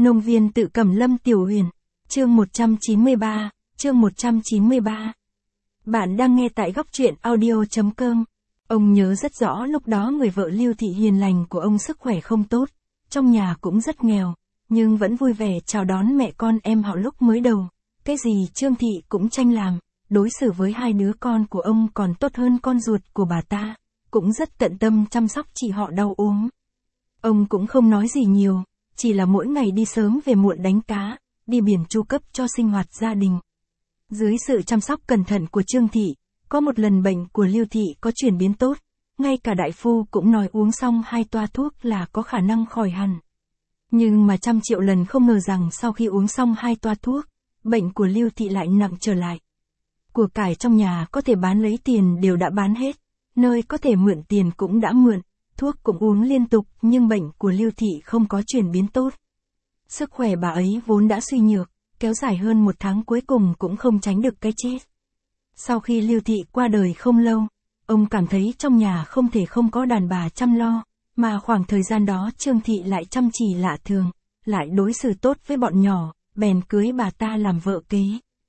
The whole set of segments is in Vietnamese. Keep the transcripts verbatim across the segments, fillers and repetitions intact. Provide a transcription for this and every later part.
Nông viên tự Cẩm Lâm Tiểu Huyền, chương một trăm chín mươi ba, chương một trăm chín mươi ba. Bạn đang nghe tại góc truyện audio chấm com. Ông nhớ rất rõ lúc đó người vợ Lưu Thị hiền lành của ông sức khỏe không tốt, trong nhà cũng rất nghèo, nhưng vẫn vui vẻ chào đón mẹ con em họ lúc mới đầu. Cái gì Trương Thị cũng tranh làm, đối xử với hai đứa con của ông còn tốt hơn con ruột của bà ta, cũng rất tận tâm chăm sóc chị họ đau ốm. Ông cũng không nói gì nhiều, chỉ là mỗi ngày đi sớm về muộn đánh cá, đi biển chu cấp cho sinh hoạt gia đình. Dưới sự chăm sóc cẩn thận của Trương Thị, có một lần bệnh của Lưu Thị có chuyển biến tốt, ngay cả đại phu cũng nói uống xong hai toa thuốc là có khả năng khỏi hẳn. Nhưng mà trăm triệu lần không ngờ rằng sau khi uống xong hai toa thuốc, bệnh của Lưu Thị lại nặng trở lại. Của cải trong nhà có thể bán lấy tiền đều đã bán hết, nơi có thể mượn tiền cũng đã mượn, thuốc cũng uống liên tục nhưng bệnh của Lưu Thị không có chuyển biến tốt. Sức khỏe bà ấy vốn đã suy nhược, kéo dài hơn một tháng cuối cùng cũng không tránh được cái chết. Sau khi Lưu Thị qua đời không lâu, ông cảm thấy trong nhà không thể không có đàn bà chăm lo, mà khoảng thời gian đó Trương Thị lại chăm chỉ lạ thường, lại đối xử tốt với bọn nhỏ, bèn cưới bà ta làm vợ kế.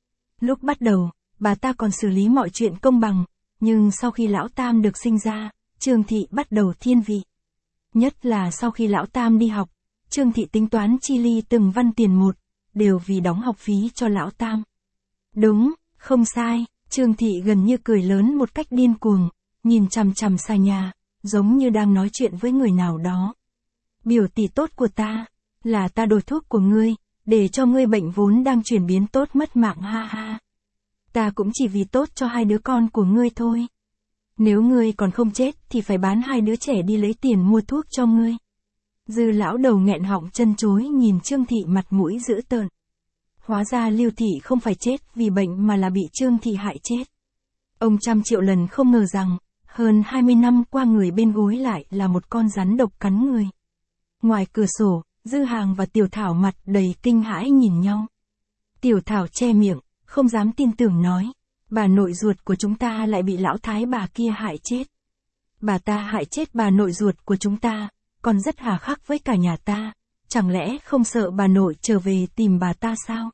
Lúc bắt đầu, bà ta còn xử lý mọi chuyện công bằng, nhưng sau khi lão Tam được sinh ra, Trương Thị bắt đầu thiên vị. Nhất là sau khi lão Tam đi học, Trương Thị tính toán chi ly từng văn tiền một, đều vì đóng học phí cho lão Tam. Đúng, không sai, Trương Thị gần như cười lớn một cách điên cuồng, nhìn chằm chằm xa nhà, giống như đang nói chuyện với người nào đó. Biểu tỷ tốt của ta, là ta đổi thuốc của ngươi, để cho ngươi bệnh vốn đang chuyển biến tốt mất mạng ha ha. Ta cũng chỉ vì tốt cho hai đứa con của ngươi thôi. Nếu ngươi còn không chết thì phải bán hai đứa trẻ đi lấy tiền mua thuốc cho ngươi. Dư lão đầu nghẹn họng chân chối nhìn Trương Thị mặt mũi dữ tợn. Hóa ra Lưu Thị không phải chết vì bệnh mà là bị Trương Thị hại chết. Ông trăm triệu lần không ngờ rằng, hơn hai mươi năm qua người bên gối lại là một con rắn độc cắn người. Ngoài cửa sổ, Dư Hàng và Tiểu Thảo mặt đầy kinh hãi nhìn nhau. Tiểu Thảo che miệng, không dám tin tưởng nói, bà nội ruột của chúng ta lại bị lão thái bà kia hại chết. Bà ta hại chết bà nội ruột của chúng ta, còn rất hà khắc với cả nhà ta, chẳng lẽ không sợ bà nội trở về tìm bà ta sao?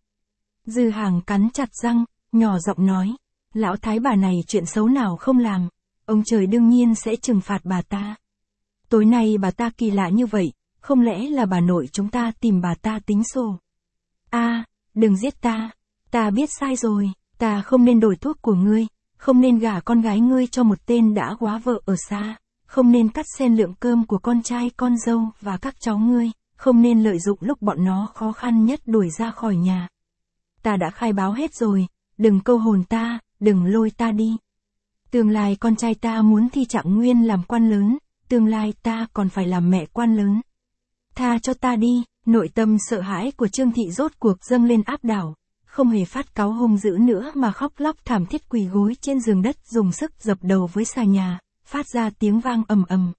Dư Hàng cắn chặt răng, nhỏ giọng nói, lão thái bà này chuyện xấu nào không làm, ông trời đương nhiên sẽ trừng phạt bà ta. Tối nay bà ta kỳ lạ như vậy, không lẽ là bà nội chúng ta tìm bà ta tính sổ? A, à, đừng giết ta, ta biết sai rồi, ta không nên đổi thuốc của ngươi, không nên gả con gái ngươi cho một tên đã góa vợ ở xa, không nên cắt xen lượng cơm của con trai con dâu và các cháu ngươi, không nên lợi dụng lúc bọn nó khó khăn nhất đuổi ra khỏi nhà. Ta đã khai báo hết rồi, đừng câu hồn ta, đừng lôi ta đi. Tương lai con trai ta muốn thi trạng nguyên làm quan lớn, tương lai ta còn phải làm mẹ quan lớn. Tha cho ta đi, nội tâm sợ hãi của Trương Thị rốt cuộc dâng lên áp đảo, không hề phát cáu hung dữ nữa mà khóc lóc thảm thiết quỳ gối trên giường đất dùng sức dập đầu với xà nhà, phát ra tiếng vang ầm ầm.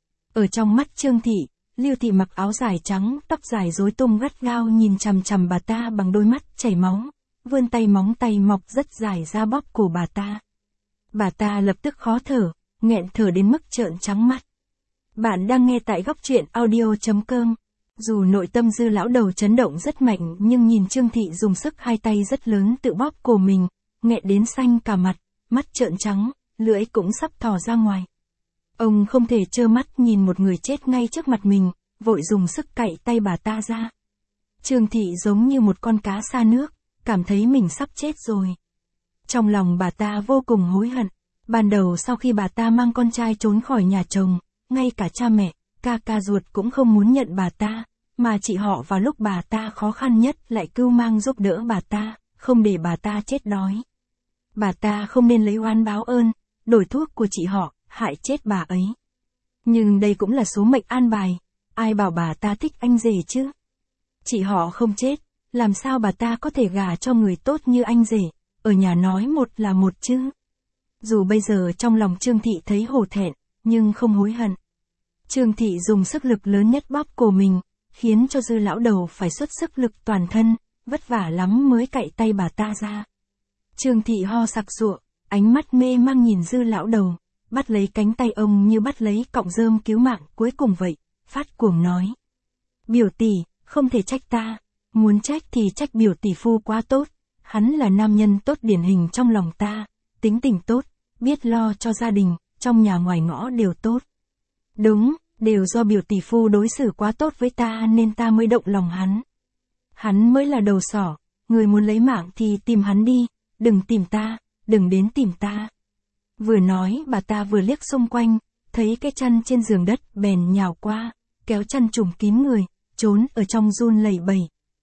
Ở trong mắt Trương Thị, Lưu Thị mặc áo dài trắng, tóc dài rối tung gắt gao nhìn chằm chằm bà ta bằng đôi mắt chảy máu, vươn tay móng tay mọc rất dài ra bóp cổ bà ta. Bà ta lập tức khó thở, nghẹn thở đến mức trợn trắng mắt. Bạn đang nghe tại góc truyện audio chấm com. Dù nội tâm Dư lão đầu chấn động rất mạnh nhưng nhìn Trương Thị dùng sức hai tay rất lớn tự bóp cổ mình, nghẹn đến xanh cả mặt, mắt trợn trắng, lưỡi cũng sắp thò ra ngoài. Ông không thể trơ mắt nhìn một người chết ngay trước mặt mình, vội dùng sức cạy tay bà ta ra. Trương Thị giống như một con cá xa nước, cảm thấy mình sắp chết rồi. Trong lòng bà ta vô cùng hối hận. Ban đầu sau khi bà ta mang con trai trốn khỏi nhà chồng, ngay cả cha mẹ, ca ca ruột cũng không muốn nhận bà ta, mà chị họ vào lúc bà ta khó khăn nhất lại cưu mang giúp đỡ bà ta, không để bà ta chết đói. Bà ta không nên lấy oán báo ơn, đổi thuốc của chị họ, hại chết bà ấy. Nhưng đây cũng là số mệnh an bài, ai bảo bà ta thích anh rể chứ? Chị họ không chết, làm sao bà ta có thể gả cho người tốt như anh rể, ở nhà nói một là một chứ? Dù bây giờ trong lòng Trương Thị thấy hổ thẹn, nhưng không hối hận. Trương Thị dùng sức lực lớn nhất bóp cổ mình, khiến cho Dư lão đầu phải xuất sức lực toàn thân, vất vả lắm mới cạy tay bà ta ra. Trương Thị ho sặc sụa, ánh mắt mê mang nhìn Dư lão đầu, bắt lấy cánh tay ông như bắt lấy cọng rơm cứu mạng cuối cùng vậy, phát cuồng nói. Biểu tỷ, không thể trách ta. Muốn trách thì trách biểu tỷ phu quá tốt. Hắn là nam nhân tốt điển hình trong lòng ta, tính tình tốt, biết lo cho gia đình, trong nhà ngoài ngõ đều tốt. Đúng, đều do biểu tỷ phu đối xử quá tốt với ta nên ta mới động lòng hắn. Hắn mới là đầu sỏ, người muốn lấy mạng thì tìm hắn đi, đừng tìm ta, đừng đến tìm ta. Vừa nói bà ta vừa liếc xung quanh, thấy cái chăn trên giường đất bèn nhào qua, kéo chăn trùm kín người, trốn ở trong run lẩy bẩy.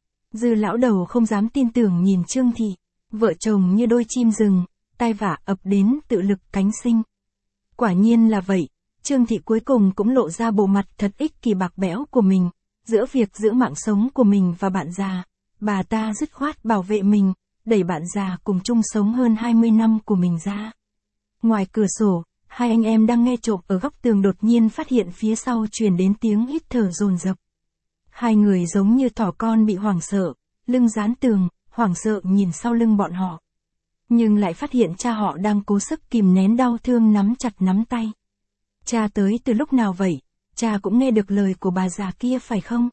Dư lão đầu không dám tin tưởng nhìn Trương Thị, vợ chồng như đôi chim rừng, tai vạ ập đến tự lực cánh sinh. Quả nhiên là vậy, Trương Thị cuối cùng cũng lộ ra bộ mặt thật ích kỷ bạc bẽo của mình, giữa việc giữ mạng sống của mình và bạn già, bà ta dứt khoát bảo vệ mình, đẩy bạn già cùng chung sống hơn hai mươi năm của mình ra. Ngoài cửa sổ, hai anh em đang nghe trộm ở góc tường đột nhiên phát hiện phía sau truyền đến tiếng hít thở dồn dập. Hai người giống như thỏ con bị hoảng sợ, lưng dán tường, hoảng sợ nhìn sau lưng bọn họ. Nhưng lại phát hiện cha họ đang cố sức kìm nén đau thương nắm chặt nắm tay. Cha tới từ lúc nào vậy? Cha cũng nghe được lời của bà già kia phải không?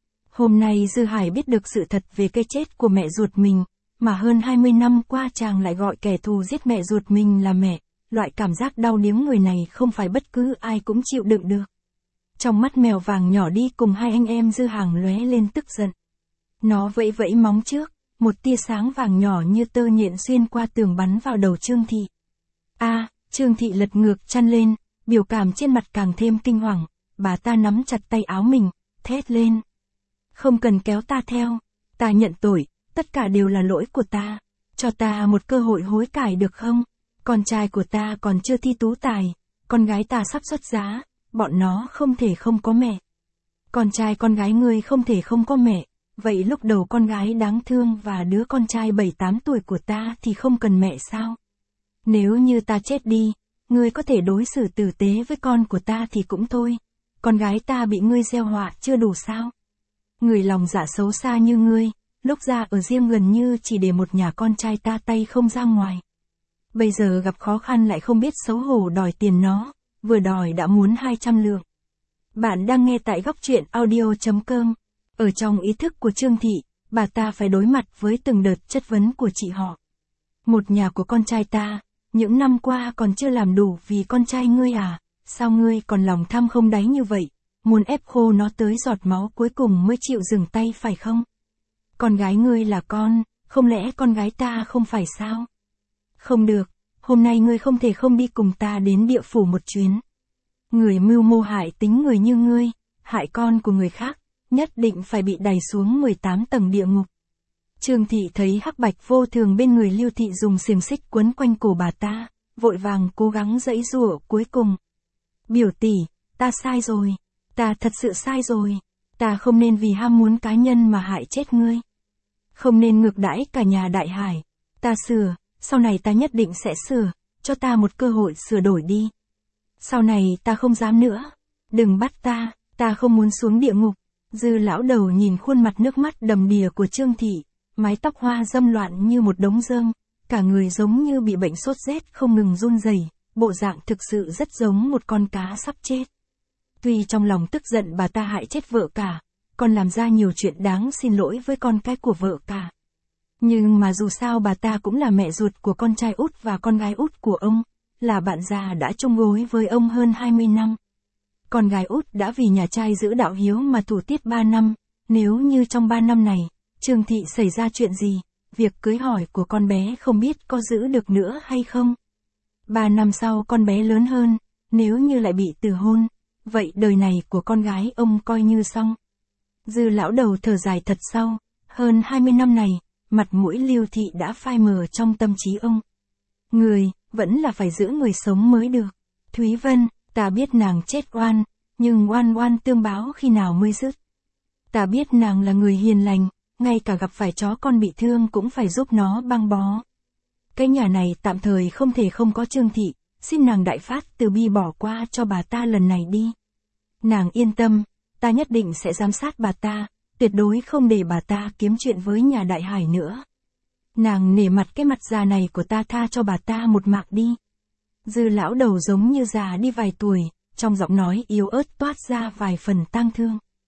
Hôm nay Dư Hải biết được sự thật về cái chết của mẹ ruột mình, mà hơn hai mươi năm qua chàng lại gọi kẻ thù giết mẹ ruột mình là mẹ. Loại cảm giác đau điếng người này không phải bất cứ ai cũng chịu đựng được. Trong mắt mèo vàng nhỏ đi cùng hai anh em Dư Hàng lóe lên tức giận. Nó vẫy vẫy móng trước, một tia sáng vàng nhỏ như tơ nhện xuyên qua tường bắn vào đầu Trương Thị. A, à, Trương Thị lật ngược chăn lên, biểu cảm trên mặt càng thêm kinh hoàng, bà ta nắm chặt tay áo mình, thét lên. Không cần kéo ta theo, ta nhận tội, tất cả đều là lỗi của ta, cho ta một cơ hội hối cải được không? Con trai của ta còn chưa thi tú tài, con gái ta sắp xuất giá, bọn nó không thể không có mẹ. Con trai con gái ngươi không thể không có mẹ, vậy lúc đầu con gái đáng thương và đứa con trai bảy tám tuổi của ta thì không cần mẹ sao? Nếu như ta chết đi, ngươi có thể đối xử tử tế với con của ta thì cũng thôi, con gái ta bị ngươi gieo họa chưa đủ sao? Người lòng dạ xấu xa như ngươi, lúc ra ở riêng gần như chỉ để một nhà con trai ta tay không ra ngoài. Bây giờ gặp khó khăn lại không biết xấu hổ đòi tiền nó, vừa đòi đã muốn hai trăm lượng. Bạn đang nghe tại góc truyện audio chấm com. Ở trong ý thức của Trương Thị, bà ta phải đối mặt với từng đợt chất vấn của chị họ. Một nhà của con trai ta, những năm qua còn chưa làm đủ vì con trai ngươi à, sao ngươi còn lòng tham không đáy như vậy, muốn ép khô nó tới giọt máu cuối cùng mới chịu dừng tay phải không? Con gái ngươi là con, không lẽ con gái ta không phải sao? Không được, hôm nay ngươi không thể không đi cùng ta đến địa phủ một chuyến. Người mưu mô hại tính người như ngươi, hại con của người khác, nhất định phải bị đày xuống mười tám tầng địa ngục. Trương Thị thấy hắc bạch vô thường bên người Lưu Thị dùng xiềng xích quấn quanh cổ bà ta, vội vàng cố gắng giãy giụa cuối cùng. Biểu tỷ, ta sai rồi, ta thật sự sai rồi, ta không nên vì ham muốn cá nhân mà hại chết ngươi. Không nên ngược đãi cả nhà Đại Hải, ta sửa. Sau này ta nhất định sẽ sửa, cho ta một cơ hội sửa đổi đi. Sau này ta không dám nữa. Đừng bắt ta, ta không muốn xuống địa ngục. Dư lão đầu nhìn khuôn mặt nước mắt đầm đìa của Trương Thị, mái tóc hoa dâm loạn như một đống rơm, cả người giống như bị bệnh sốt rét không ngừng run rẩy, bộ dạng thực sự rất giống một con cá sắp chết. Tuy trong lòng tức giận bà ta hại chết vợ cả, còn làm ra nhiều chuyện đáng xin lỗi với con cái của vợ cả. Nhưng mà dù sao bà ta cũng là mẹ ruột của con trai út và con gái út của ông, là bạn già đã chung gối với ông hơn hai mươi năm. Con gái út đã vì nhà trai giữ đạo hiếu mà thủ tiết ba năm, nếu như trong ba năm này, Trương Thị xảy ra chuyện gì, việc cưới hỏi của con bé không biết có giữ được nữa hay không. Ba năm sau con bé lớn hơn, nếu như lại bị từ hôn, vậy đời này của con gái ông coi như xong. Dư lão đầu thở dài thật sâu, hơn hai mươi năm này, mặt mũi Lưu Thị đã phai mờ trong tâm trí ông. Người, vẫn là phải giữ người sống mới được. Thúy Vân, ta biết nàng chết oan, nhưng oan oan tương báo khi nào mới dứt. Ta biết nàng là người hiền lành, ngay cả gặp phải chó con bị thương cũng phải giúp nó băng bó. Cái nhà này tạm thời không thể không có Trương Thị, xin nàng đại phát từ bi bỏ qua cho bà ta lần này đi. Nàng yên tâm, ta nhất định sẽ giám sát bà ta, tuyệt đối không để bà ta kiếm chuyện với nhà Đại Hải nữa. Nàng nể mặt cái mặt già này của ta, tha cho bà ta một mạng đi. Dư lão đầu giống như già đi vài tuổi, trong giọng nói yếu ớt toát ra vài phần tang thương.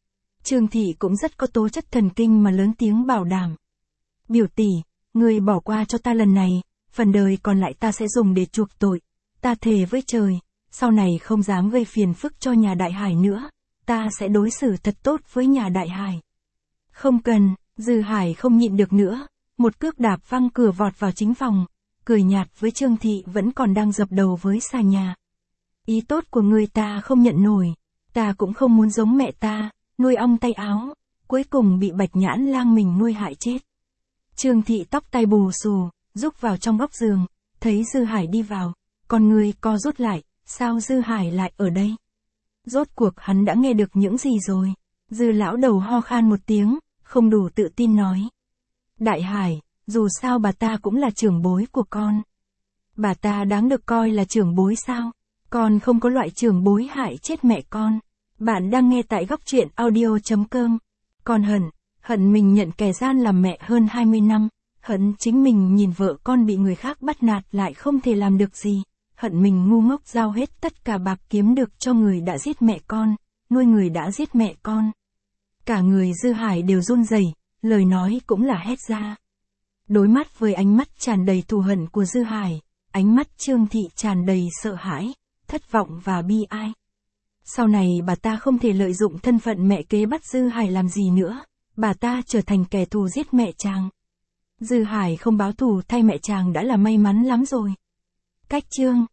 Trương Thị cũng rất có tố chất thần kinh mà lớn tiếng bảo đảm. Biểu tỷ, người bỏ qua cho ta lần này, phần đời còn lại ta sẽ dùng để chuộc tội. Ta thề với trời, sau này không dám gây phiền phức cho nhà Đại Hải nữa, ta sẽ đối xử thật tốt với nhà Đại Hải. Không cần, Dư Hải không nhịn được nữa, một cước đạp văng cửa vọt vào chính phòng, cười nhạt với Trương Thị vẫn còn đang dập đầu với xà nhà. Ý tốt của người ta không nhận nổi, ta cũng không muốn giống mẹ ta, nuôi ong tay áo, cuối cùng bị Bạch Nhãn Lang mình nuôi hại chết. Trương Thị tóc tai bù xù, rúc vào trong góc giường, thấy Dư Hải đi vào, con người co rút lại, sao Dư Hải lại ở đây? Rốt cuộc hắn đã nghe được những gì rồi? Dư lão đầu ho khan một tiếng, không đủ tự tin nói. Đại Hải, dù sao bà ta cũng là trưởng bối của con. Bà ta đáng được coi là trưởng bối sao? Con không có loại trưởng bối hại chết mẹ con. Bạn đang nghe tại góc truyện audio chấm com. Con hận, hận mình nhận kẻ gian làm mẹ hơn hai mươi năm, hận chính mình nhìn vợ con bị người khác bắt nạt lại không thể làm được gì, hận mình ngu ngốc giao hết tất cả bạc kiếm được cho người đã giết mẹ con, nuôi người đã giết mẹ con. Cả người Dư Hải đều run rẩy, lời nói cũng là hét ra. Đối mắt với ánh mắt tràn đầy thù hận của Dư Hải, ánh mắt Trương Thị tràn đầy sợ hãi, thất vọng và bi ai. Sau này bà ta không thể lợi dụng thân phận mẹ kế bắt Dư Hải làm gì nữa, bà ta trở thành kẻ thù giết mẹ chàng. Dư Hải không báo thù thay mẹ chàng đã là may mắn lắm rồi. Cách chương